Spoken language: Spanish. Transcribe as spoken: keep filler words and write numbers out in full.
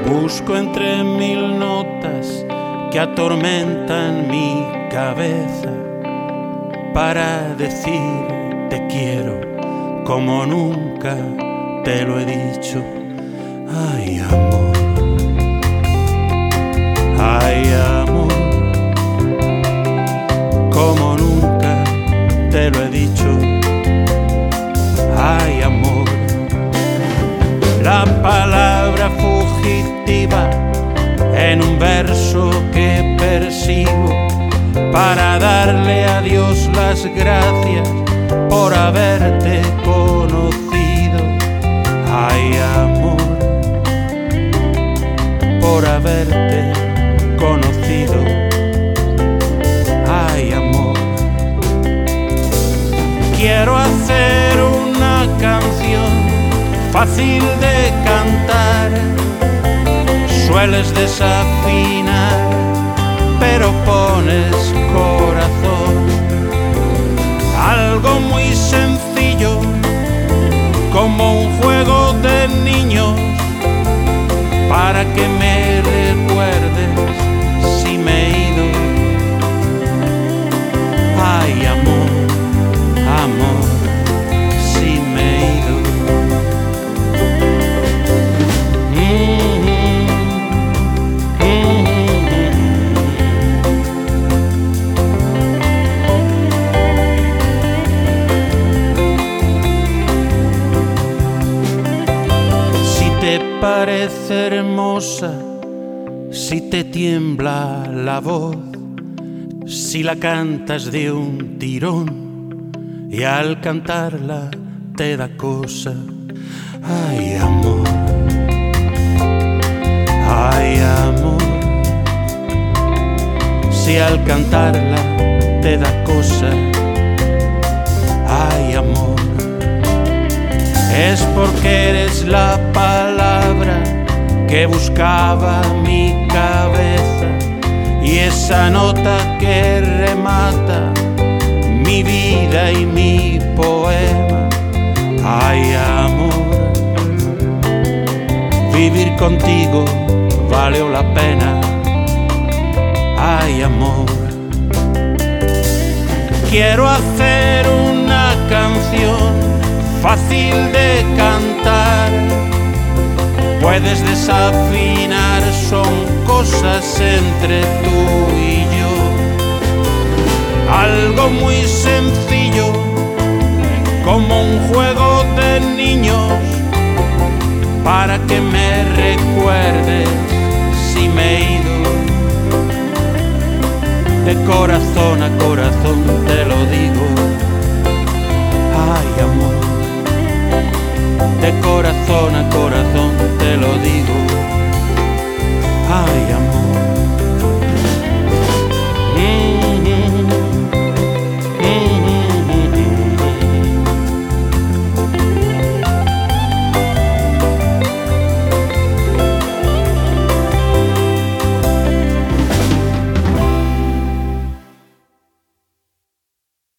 Busco entre mil notas que atormentan mi cabeza para decir te quiero como nunca te lo he dicho. Ay, amor, ay, amor, como nunca te lo he dicho. Ay, amor, la palabra fugitiva en un verso que persigo para darle a Dios las gracias por haberte conocido. Ay, amor, por haberte conocido. Ay, amor, quiero hacer una canción fácil de cantar. Sueles desafinar, pero pones corazón. Algo muy sencillo, como un juego de niños, para que me recuerdes si me he ido. Ay, amor, amor, si me he ido. Parece hermosa si te tiembla la voz, si la cantas de un tirón y al cantarla te da cosa. Ay, amor, ay, amor, si al cantarla te da cosa. Ay, amor, es porque eres la palabra que buscaba mi cabeza y esa nota que remata mi vida y mi poema. Ay, amor, vivir contigo valió la pena. Ay, amor, quiero hacer una canción fácil de cantar. Puedes desafinar, son cosas entre tú y yo. Algo muy sencillo, como un juego de niños, para que me recuerdes si me he ido. De corazón a corazón te lo digo. Ay, amor, de corazón a corazón